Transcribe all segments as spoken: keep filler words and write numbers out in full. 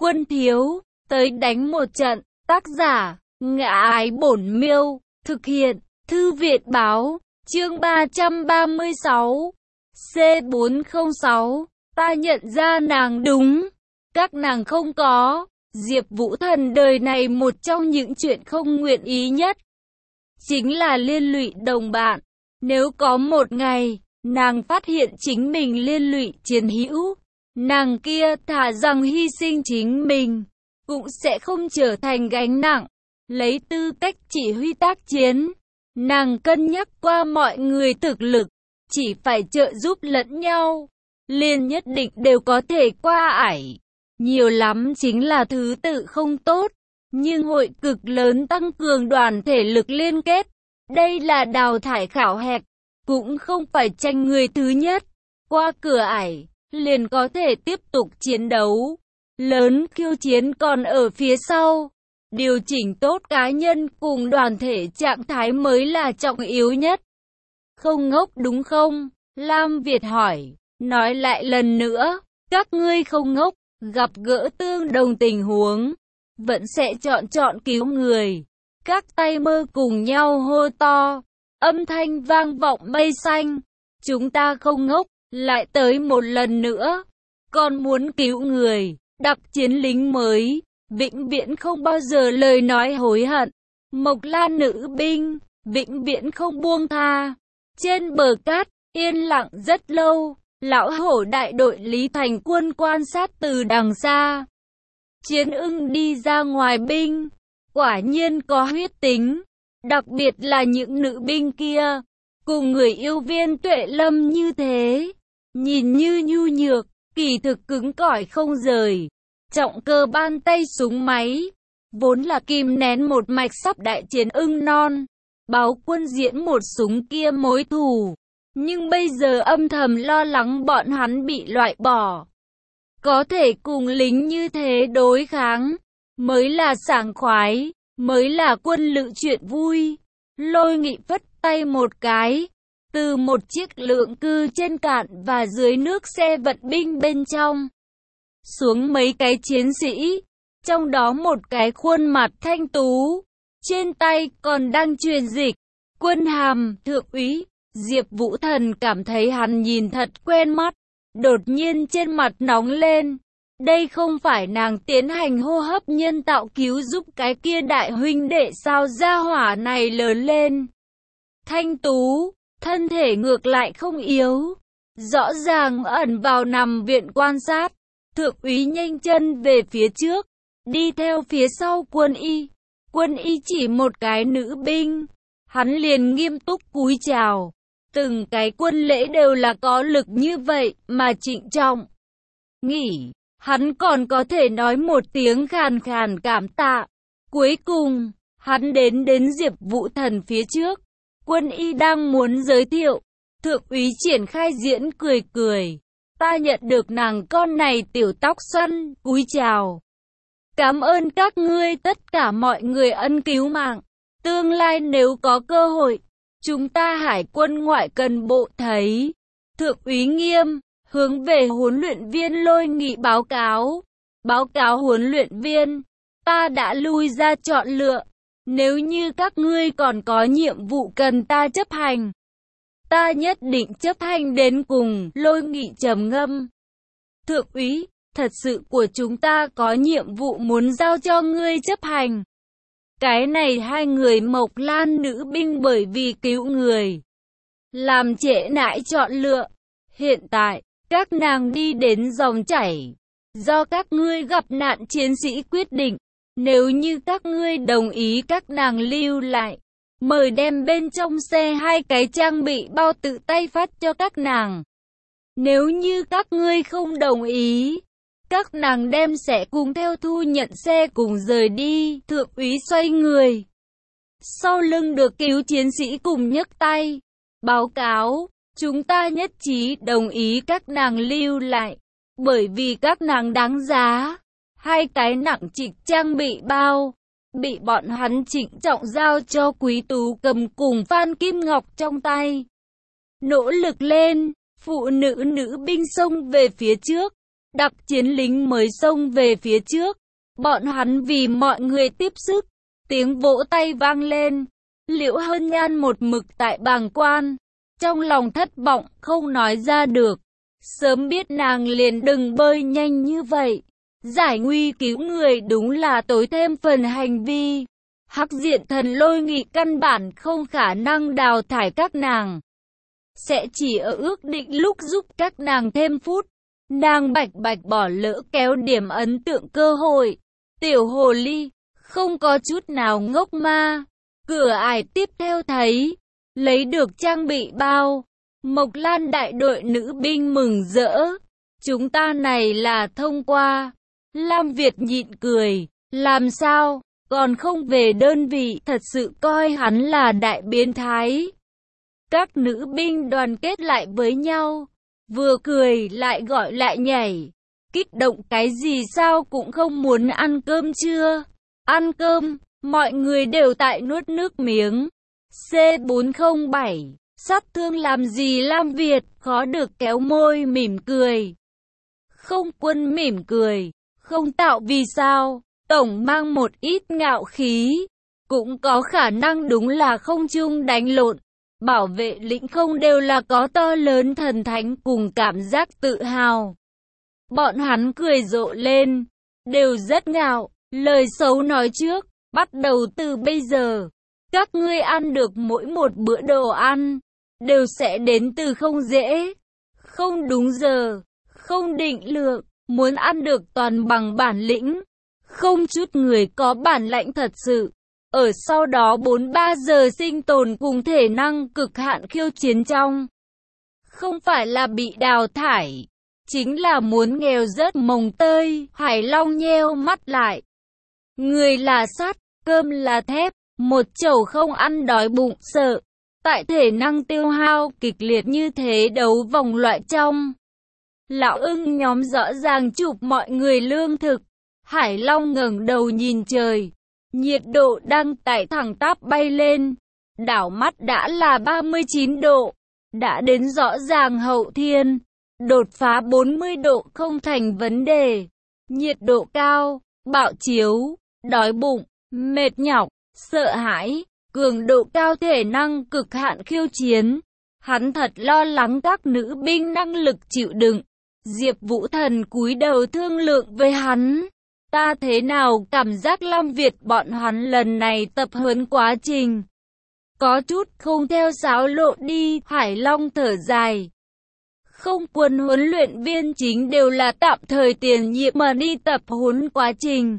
Quân thiếu, tới đánh một trận. Tác giả, Ngã Ái Bổn Miêu. Thực hiện, Thư Viện Báo. Chương ba trăm ba mươi sáu. C bốn không sáu. Ta nhận ra nàng đúng. Các nàng không có. Diệp Vũ Thần đời này một trong những chuyện không nguyện ý nhất chính là liên lụy đồng bạn. Nếu có một ngày, nàng phát hiện chính mình liên lụy chiến hữu, nàng kia thà rằng hy sinh chính mình, cũng sẽ không trở thành gánh nặng. Lấy tư cách chỉ huy tác chiến, nàng cân nhắc qua mọi người thực lực, chỉ phải trợ giúp lẫn nhau, liền nhất định đều có thể qua ải. Nhiều lắm chính là thứ tự không tốt, nhưng hội cực lớn tăng cường đoàn thể lực liên kết. Đây là đào thải khảo hạch, cũng không phải tranh người thứ nhất. Qua cửa ải, liền có thể tiếp tục chiến đấu. Lớn khiêu chiến còn ở phía sau. Điều chỉnh tốt cá nhân cùng đoàn thể trạng thái mới là trọng yếu nhất. Không ngốc đúng không? Lam Việt hỏi. Nói lại lần nữa, các ngươi không ngốc. Gặp gỡ tương đồng tình huống, vẫn sẽ chọn chọn cứu người. Các tay mơ cùng nhau hô to, âm thanh vang vọng mây xanh. Chúng ta không ngốc, lại tới một lần nữa. Còn muốn cứu người, đặc chiến lính mới, vĩnh viễn không bao giờ lời nói hối hận. Mộc Lan nữ binh, vĩnh viễn không buông tha. Trên bờ cát, yên lặng rất lâu. Lão hổ đại đội Lý Thành Quân quan sát từ đằng xa. Chiến ưng đi ra ngoài binh, quả nhiên có huyết tính, đặc biệt là những nữ binh kia, cùng người yêu viên Tuệ Lâm như thế, nhìn như nhu nhược, kỳ thực cứng cỏi không rời. Trọng cơ ban tay súng máy, vốn là kìm nén một mạch sắp đại chiến ưng non, báo quân diễn một súng kia mối thù. Nhưng bây giờ âm thầm lo lắng bọn hắn bị loại bỏ. Có thể cùng lính như thế đối kháng, mới là sảng khoái, mới là quân lữ chuyện vui. Lôi Nghị phất tay một cái, từ một chiếc lượng cư trên cạn và dưới nước xe vận binh bên trong, xuống mấy cái chiến sĩ, trong đó một cái khuôn mặt thanh tú, trên tay còn đang truyền dịch, quân hàm, thượng úy. Diệp Vũ Thần cảm thấy hắn nhìn thật quen mắt, đột nhiên trên mặt nóng lên. Đây không phải nàng tiến hành hô hấp nhân tạo cứu giúp cái kia đại huynh đệ sao? Gia hỏa này lớn lên thanh tú, thân thể ngược lại không yếu, rõ ràng ẩn vào nằm viện quan sát. Thượng úy nhanh chân về phía trước, đi theo phía sau quân y. Quân y chỉ một cái nữ binh, hắn liền nghiêm túc cúi chào. Từng cái quân lễ đều là có lực như vậy mà trịnh trọng. Nghỉ, hắn còn có thể nói một tiếng khàn khàn cảm tạ. Cuối cùng, hắn đến đến Diệp Vũ Thần phía trước. Quân y đang muốn giới thiệu, thượng úy triển khai diễn cười cười. Ta nhận được nàng con này tiểu tóc xoăn, cúi chào. Cảm ơn các ngươi tất cả mọi người ân cứu mạng. Tương lai nếu có cơ hội, chúng ta hải quân ngoại cần bộ thấy. Thượng úy nghiêm, hướng về huấn luyện viên Lôi Nghị báo cáo. Báo cáo huấn luyện viên, ta đã lui ra chọn lựa. Nếu như các ngươi còn có nhiệm vụ cần ta chấp hành, ta nhất định chấp hành đến cùng. Lôi Nghị trầm ngâm. Thượng úy, thật sự của chúng ta có nhiệm vụ muốn giao cho ngươi chấp hành. Cái này hai người Mộc Lan nữ binh bởi vì cứu người, làm trễ nải chọn lựa. Hiện tại, các nàng đi đến dòng chảy, do các ngươi gặp nạn chiến sĩ quyết định. Nếu như các ngươi đồng ý các nàng lưu lại, mời đem bên trong xe hai cái trang bị bao tự tay phát cho các nàng. Nếu như các ngươi không đồng ý, các nàng đem sẽ cùng theo thu nhận xe cùng rời đi. Thượng úy xoay người, sau lưng được cứu chiến sĩ cùng nhấc tay. Báo cáo, chúng ta nhất trí đồng ý các nàng lưu lại, bởi vì các nàng đáng giá. Hai cái nặng trịch trang bị bao, bị bọn hắn trịnh trọng giao cho Quý Tú cầm cùng Phan Kim Ngọc trong tay. Nỗ lực lên, phụ nữ nữ binh xông về phía trước. đặc chiến lính mới xông về phía trước. Bọn hắn vì mọi người tiếp sức, tiếng vỗ tay vang lên. Liễu Hân Nhan một mực tại bàng quan, trong lòng thất vọng không nói ra được. Sớm biết nàng liền đừng bơi nhanh như vậy. Giải nguy cứu người đúng là tối thêm phần hành vi. Hắc Diện Thần Lôi Nghị căn bản không khả năng đào thải các nàng. Sẽ chỉ ở ước định lúc giúp các nàng thêm phút. Nàng bạch bạch bỏ lỡ kéo điểm ấn tượng cơ hội. Tiểu hồ ly, không có chút nào ngốc ma. Cửa ải tiếp theo thấy, lấy được trang bị bao. Mộc Lan đại đội nữ binh mừng rỡ. Chúng ta này là thông qua. Lam Việt nhịn cười. Làm sao, còn không về đơn vị, thật sự coi hắn là đại biến thái. Các nữ binh đoàn kết lại với nhau. Vừa cười lại gọi lại nhảy. Kích động cái gì sao cũng không muốn ăn cơm chưa? Ăn cơm, mọi người đều tại nuốt nước miếng. C bốn không bảy, sát thương làm gì Lam Việt, khó được kéo môi mỉm cười. Không Quân mỉm cười, không tạo vì sao, tổng mang một ít ngạo khí. Cũng có khả năng đúng là không chung đánh lộn. Bảo vệ lĩnh không đều là có to lớn thần thánh cùng cảm giác tự hào. Bọn hắn cười rộ lên, đều rất ngạo, lời xấu nói trước, bắt đầu từ bây giờ. Các ngươi ăn được mỗi một bữa đồ ăn, đều sẽ đến từ không dễ, không đúng giờ, không định lượng, muốn ăn được toàn bằng bản lĩnh. Không chút người có bản lãnh thật sự. Ở sau đó bốn ba giờ sinh tồn cùng thể năng cực hạn khiêu chiến trong. Không phải là bị đào thải, chính là muốn nghèo rớt mồng tơi. Hải Long nheo mắt lại. Người là sắt, cơm là thép, một chầu không ăn đói bụng sợ. Tại thể năng tiêu hao kịch liệt như thế đấu vòng loại trong. Lão ưng nhóm rõ ràng chụp mọi người lương thực. Hải Long ngẩng đầu nhìn trời. Nhiệt độ đang tại thẳng tắp bay lên. Đảo mắt đã là ba mươi chín độ. Đã đến rõ ràng hậu thiên. Đột phá bốn mươi độ không thành vấn đề. Nhiệt độ cao, bạo chiếu, đói bụng, mệt nhọc, sợ hãi, cường độ cao thể năng cực hạn khiêu chiến. Hắn thật lo lắng các nữ binh năng lực chịu đựng. Diệp Vũ Thần cúi đầu thương lượng với hắn. Ta thế nào cảm giác Lam Việt bọn hắn lần này tập huấn quá trình có chút không theo sáo lộ đi. Hải Long thở dài. Không Quân huấn luyện viên chính đều là tạm thời tiền nhiệm mà đi tập huấn quá trình.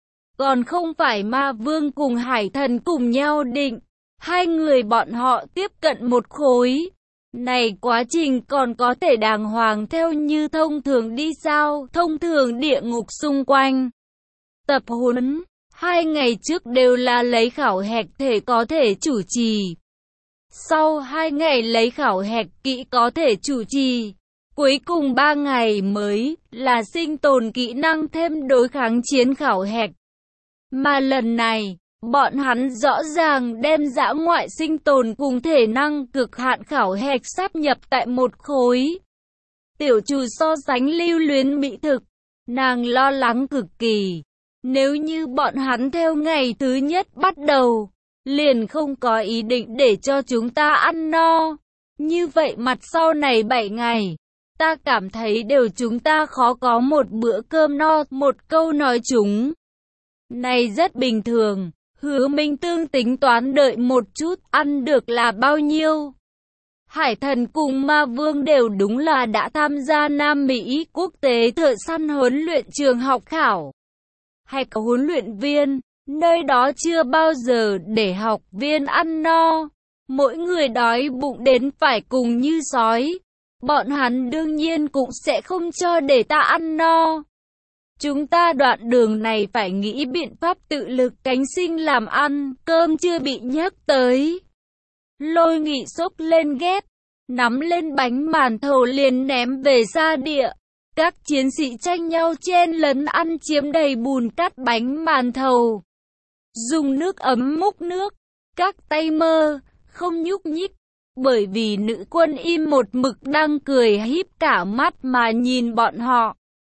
Còn không phải Ma Vương cùng Hải Thần cùng nhau định. Hai người bọn họ tiếp cận một khối. Này quá trình còn có thể đàng hoàng theo như thông thường đi sao? Thông thường địa ngục xung quanh. Tập huấn, hai ngày trước đều là lấy khảo hạch thể có thể chủ trì. Sau hai ngày lấy khảo hạch kỹ có thể chủ trì. Cuối cùng ba ngày mới là sinh tồn kỹ năng thêm đối kháng chiến khảo hạch. Mà lần này, bọn hắn rõ ràng đem dã ngoại sinh tồn cùng thể năng cực hạn khảo hạch sáp nhập tại một khối. Tiểu Trù so sánh lưu luyến mỹ thực, nàng lo lắng cực kỳ. Nếu như bọn hắn theo ngày thứ nhất bắt đầu, liền không có ý định để cho chúng ta ăn no. Như vậy mặt sau này bảy ngày, ta cảm thấy đều chúng ta khó có một bữa cơm no. Một câu nói chúng này rất bình thường. Hứa Minh Tương tính toán đợi một chút, ăn được là bao nhiêu. Hải Thần cùng Ma Vương đều đúng là đã tham gia Nam Mỹ quốc tế thợ săn huấn luyện trường học khảo. Hay có huấn luyện viên, nơi đó chưa bao giờ để học viên ăn no. Mỗi người đói bụng đến phải cùng như sói. Bọn hắn đương nhiên cũng sẽ không cho để ta ăn no. Chúng ta đoạn đường này phải nghĩ biện pháp tự lực cánh sinh làm ăn, cơm chưa bị nhắc tới. Lôi Nghị xốc lên ghét, nắm lên bánh màn thầu liền ném về xa địa. Các chiến sĩ tranh nhau chen lấn ăn chiếm đầy bùn cát bánh màn thầu. Dùng nước ấm múc nước, các tay mơ, không nhúc nhích. Bởi vì nữ quân im một mực đang cười híp cả mắt mà nhìn bọn họ.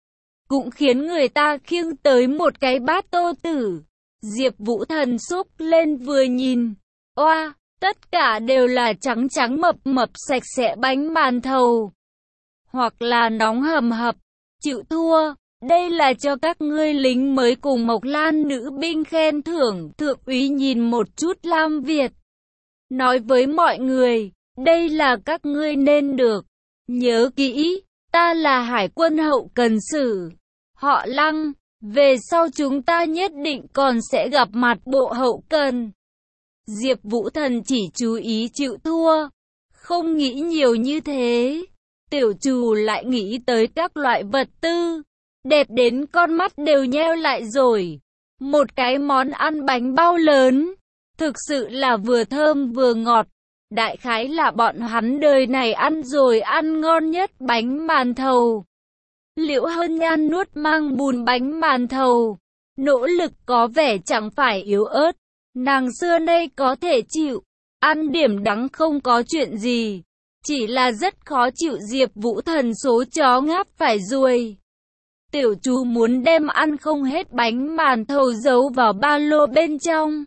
cũng khiến người ta khiêng tới một cái bát tô tử. Diệp Vũ Thần xúc lên vừa nhìn, oa, tất cả đều là trắng trắng mập mập sạch sẽ bánh màn thầu, hoặc là nóng hầm hập. Chịu thua, đây là cho các ngươi lính mới cùng Mộc Lan nữ binh khen thưởng. Thượng úy nhìn một chút Lam Việt, nói với mọi người, đây là các ngươi nên được. Nhớ kỹ, ta là hải quân hậu cần sử, họ Lăng, về sau chúng ta nhất định còn sẽ gặp mặt bộ hậu cần. Diệp Vũ Thần chỉ chú ý chịu thua, không nghĩ nhiều như thế. Tiểu Trù lại nghĩ tới các loại vật tư, đẹp đến con mắt đều nheo lại rồi. Một cái món ăn bánh bao lớn, thực sự là vừa thơm vừa ngọt. Đại khái là bọn hắn đời này ăn rồi ăn ngon nhất bánh màn thầu. Liễu Hân Nhan nuốt mang bùn bánh màn thầu, nỗ lực có vẻ chẳng phải yếu ớt. Nàng xưa nay có thể chịu, ăn điểm đắng không có chuyện gì. Chỉ là rất khó chịu Diệp Vũ Thần số chó ngáp phải ruồi. Tiểu Chú muốn đem ăn không hết bánh màn thầu giấu vào ba lô bên trong.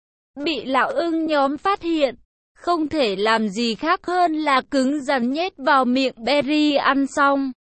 Bị lão ưng nhóm phát hiện, không thể làm gì khác hơn là cứng rắn nhét vào miệng Berry ăn xong.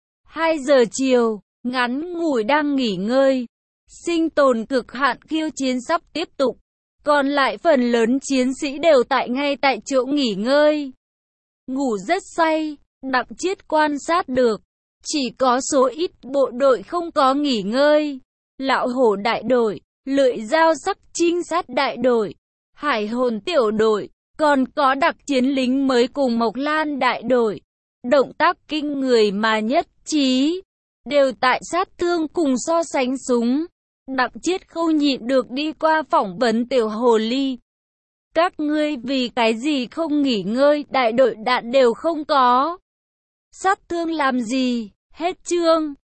hai giờ chiều, ngắn ngủi đang nghỉ ngơi. Sinh tồn cực hạn khiêu chiến sắp tiếp tục. Còn lại phần lớn chiến sĩ đều tại ngay tại chỗ nghỉ ngơi. Ngủ rất say, Đặng Chiết quan sát được. Chỉ có số ít bộ đội không có nghỉ ngơi. Lão hổ đại đội, lưỡi dao sắc trinh sát đại đội, hải hồn tiểu đội, còn có đặc chiến lính mới cùng Mộc Lan đại đội. Động tác kinh người mà nhất trí, đều tại sát thương cùng so sánh súng. Đặng Chiết không nhịn được đi qua phỏng vấn tiểu hồ ly. Các ngươi vì cái gì không nghỉ ngơi, đại đội đạn đều không có. Sát thương làm gì, hết chương.